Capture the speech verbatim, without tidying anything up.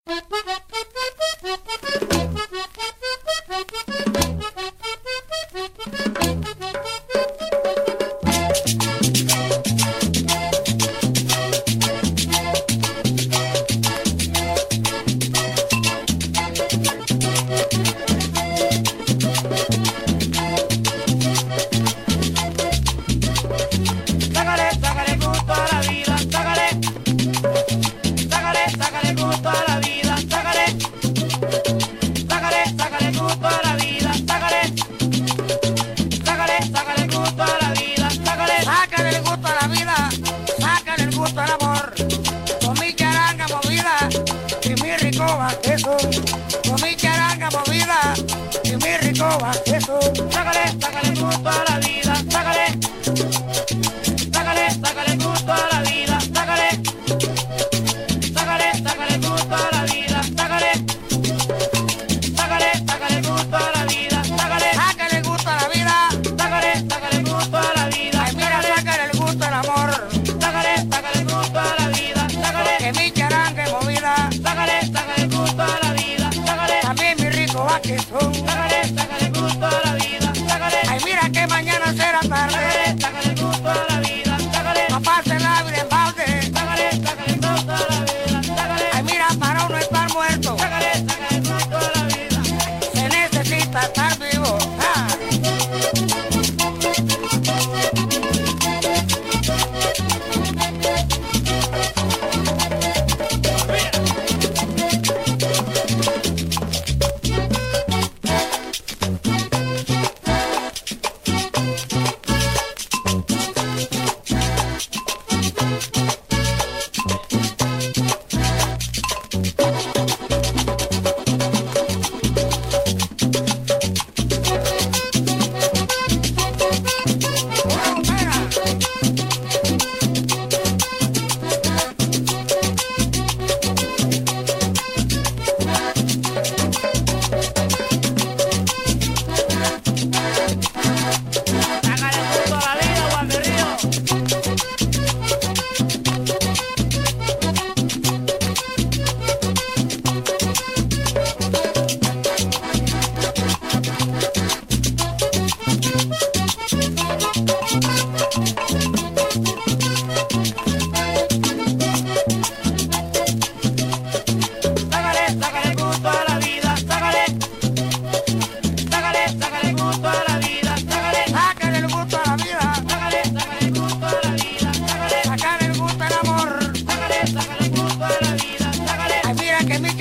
Eso, con mi charanga movida y mi rico eso. Sácale, sácale gusto a la vida, sácale. Sácale, sácale gusto a la vida, sácale. Sácale, sácale gusto a la vida, sácale. Sácale, sácale gusto a la vida, sácale. Sácale gusto a la vida, sácale, sácale gusto a la vida. Ay, mira, sácale el gusto al amor. Sácale, sácale gusto a la vida, sácale. Que mi charanga es movida. Sácale, sácale gusto a la vida, sácale. También mi rico vaquezón. Sácale, sácale gusto a la vida, sácale. Ay, mira que mañana será tarde. Sácale, sácale gusto a la vida, sácale. Papá se la vida en balde. Sácale, sácale gusto a la vida, sácale. Ay, mira, para uno estar muerto. Sácale, sácale gusto a la vida. Se necesita estar vivo. Ah. Que mi